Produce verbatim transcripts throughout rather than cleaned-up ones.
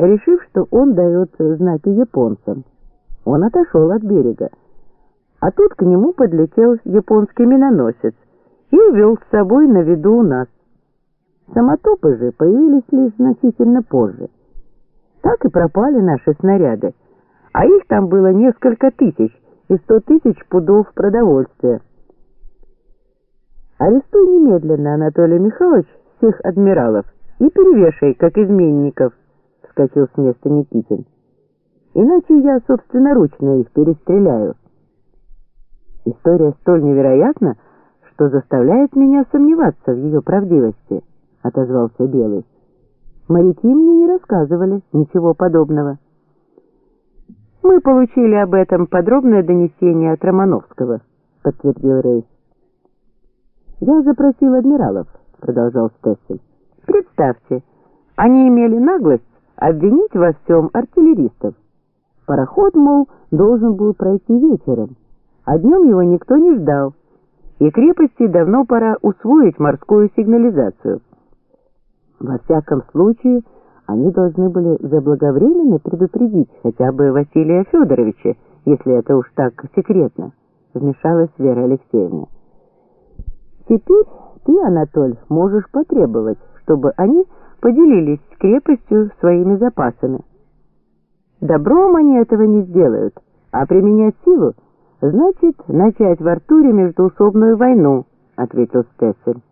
решив, что он дает знаки японцам. Он отошел от берега, а тут к нему подлетел японский миноносец и увел с собой на виду у нас. Самотопы же появились лишь значительно позже. Так и пропали наши снаряды, а их там было несколько тысяч и сто тысяч пудов продовольствия. Арестуй немедленно, Анатолий Михайлович, всех адмиралов и перевешай, как изменников, — вскочил с места Никитин. Иначе я собственноручно их перестреляю. История столь невероятна, что заставляет меня сомневаться в ее правдивости, — отозвался Белый. Моряки мне не рассказывали ничего подобного. Мы получили об этом подробное донесение от Романовского, — подтвердил Рейс. Я запросил адмиралов, — продолжал Стессель. Представьте, они имели наглость обвинить во всем артиллеристов. Пароход, мол, должен был пройти вечером, а днем его никто не ждал, и крепости давно пора усвоить морскую сигнализацию. Во всяком случае, они должны были заблаговременно предупредить хотя бы Василия Федоровича, если это уж так секретно, — вмешалась Вера Алексеевна. Теперь ты, Анатоль, можешь потребовать, чтобы они поделились с крепостью своими запасами. Добром они этого не сделают, а применять силу значит начать в Артуре междоусобную войну, — ответил Стессель.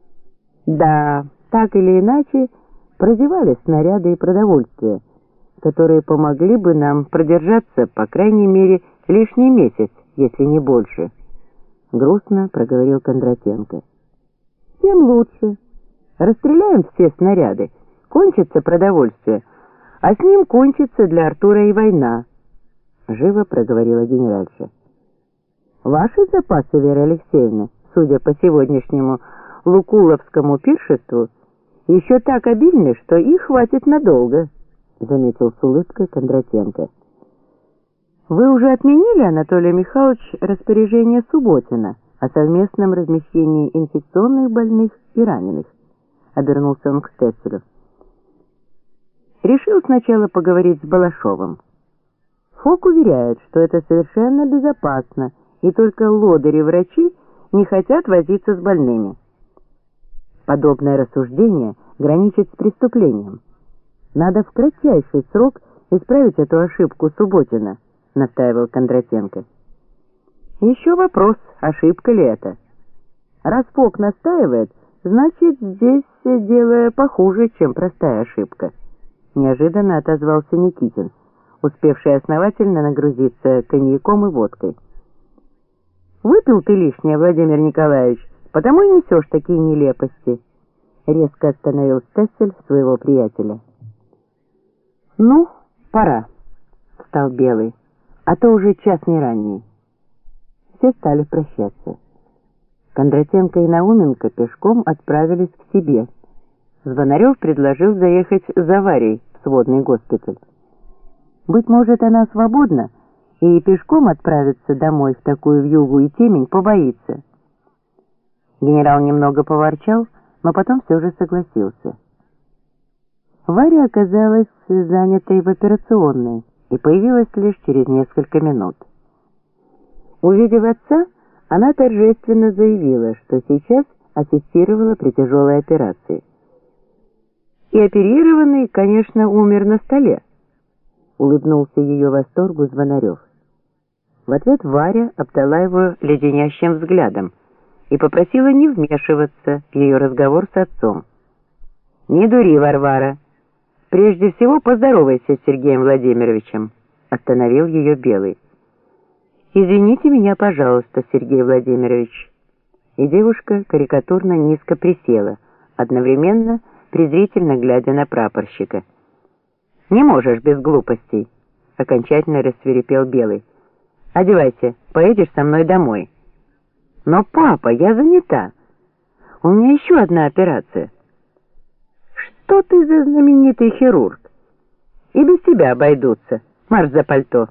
Да, так или иначе, прозевали снаряды и продовольствие, которые помогли бы нам продержаться, по крайней мере, лишний месяц, если не больше, — грустно проговорил Кондратенко. Тем лучше. Расстреляем все снаряды, кончится продовольствие, а с ним кончится для Артура и война, — живо проговорила генеральша. Ваши запасы, Вера Алексеевна, судя по сегодняшнему лукуловскому пиршеству, еще так обильны, что их хватит надолго, — заметил с улыбкой Кондратенко. Вы уже отменили, Анатолий Михайлович, распоряжение Субботина о совместном размещении инфекционных больных и раненых? — обернулся он к Стесселю. Решил сначала поговорить с Балашовым. Фок уверяет, что это совершенно безопасно, и только лодыри-врачи не хотят возиться с больными. Подобное рассуждение граничит с преступлением. Надо в кратчайший срок исправить эту ошибку Субботина, — настаивал Кондратенко. Еще вопрос, ошибка ли это. Раз Фок настаивает, значит, здесь дело похуже, чем простая ошибка, — неожиданно отозвался Никитин, успевший основательно нагрузиться коньяком и водкой. Выпил ты лишнее, Владимир Николаевич, потому и несешь такие нелепости, — резко остановил Стессель своего приятеля. Ну, пора, — встал Белый, — а то уже час не ранний. Все стали прощаться. Кондратенко и Науменко пешком отправились к себе. Звонарев предложил заехать за Варей в сводный госпиталь. Быть может, она свободна и пешком отправиться домой в такую вьюгу и темень побоится. Генерал немного поворчал, но потом все же согласился. Варя оказалась занятой в операционной и появилась лишь через несколько минут. Увидев отца, она торжественно заявила, что сейчас ассистировала при тяжелой операции. И оперированный, конечно, умер на столе, — улыбнулся ее восторгу Звонарев. В ответ Варя обдала его леденящим взглядом и попросила не вмешиваться в ее разговор с отцом. «Не дури, Варвара. Прежде всего поздоровайся с Сергеем Владимировичем», — остановил ее Белый. «Извините меня, пожалуйста, Сергей Владимирович». И девушка карикатурно низко присела, одновременно презрительно глядя на прапорщика. «Не можешь без глупостей», — окончательно рассвирепел Белый. «Одевайся, поедешь со мной домой». «Но, папа, я занята. У меня еще одна операция». «Что ты за знаменитый хирург? И без тебя обойдутся. Марш за пальто».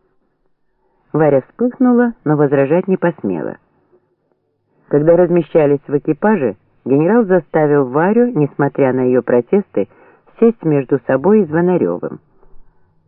Варя вспыхнула, но возражать не посмела. Когда размещались в экипаже, генерал заставил Варю, несмотря на ее протесты, сесть между собой и Звонаревым.